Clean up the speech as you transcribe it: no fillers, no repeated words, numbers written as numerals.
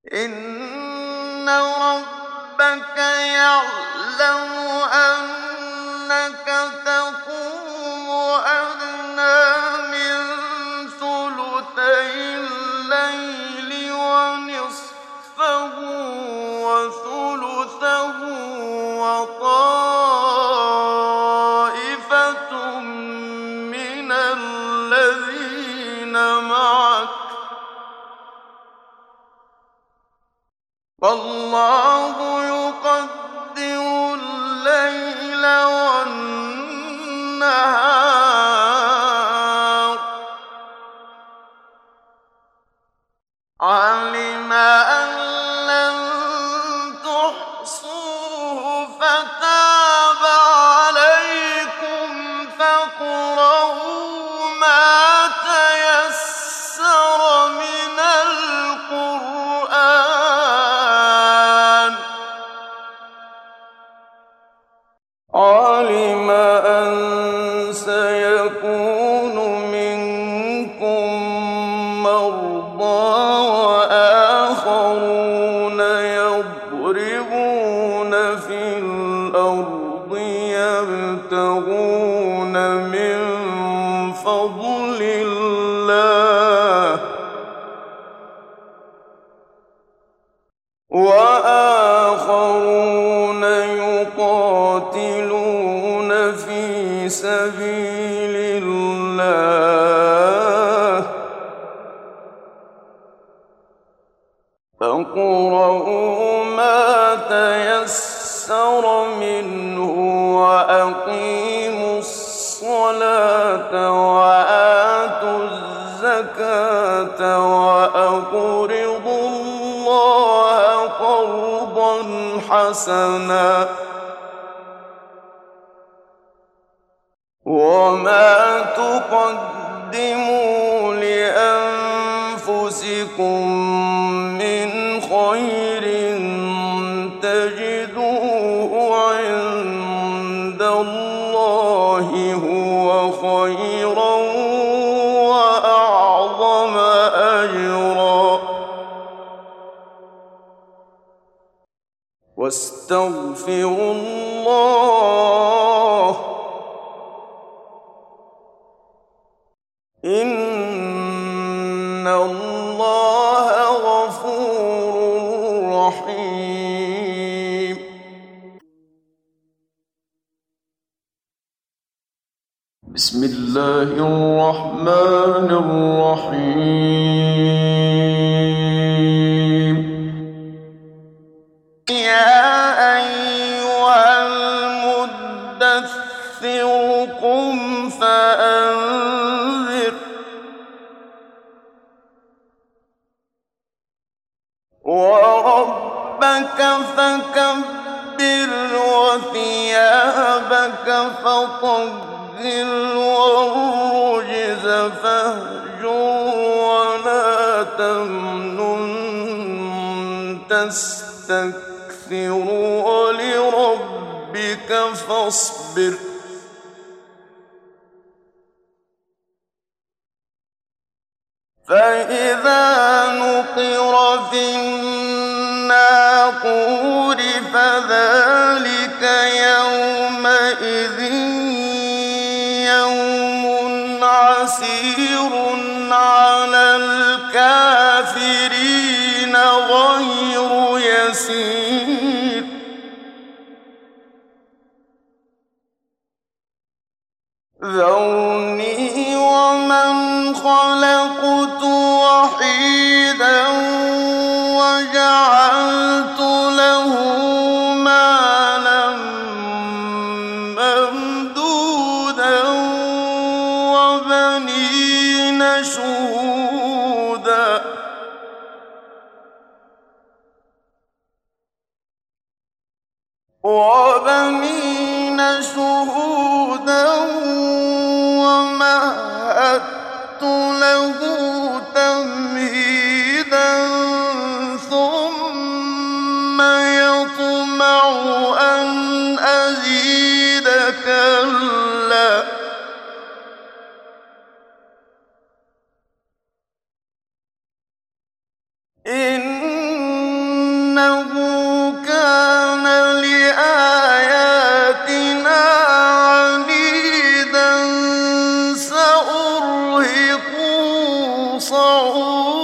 إن ربك يعلم أنك تقوم أدنى من ثلثي الليل ونصفه وثلثه وطائفة من الذين معك والله يقدر الليل والنهار علم أن لن تحصوه فتاب عليكم فاقرؤوا ما تيسر من القرآن علم أن سيكون منكم مرضى وآخرون يضربون في الأرض يبتغون من فضل الله وآخرون يقاتلون في سبيل الله فاقرؤوا ما تيسر منه وأقيموا الصلاة وآتوا الزكاة وأقرضوا الله قرضا حسنا وما تقدموا لأنفسكم من خير تجدوه عند الله هو خيرا وأعظم أجرا واستغفروا الله إن الله غفور رحيم بسم الله الرحمن الرحيم يا أيها المدثر قم فأنذر وربك فكبر وثيابك فطهر والرجز فاهجر ولا تمنن تستكثر ولربك فاصبر فإذا نقر في الناقور فذلك يومئذ يوم عسير على الكافرين غير يسير ذرني ومن خلقت وحيدا وجعلت له مالا ممدودا وبنين شهودا ومهدت له تمهيدا ثم يطمع أن أزيد كلا إن كَانَ لِآيَاتِنَا عَنِيدًا سَأُرْهِقُهُ صَعُودًا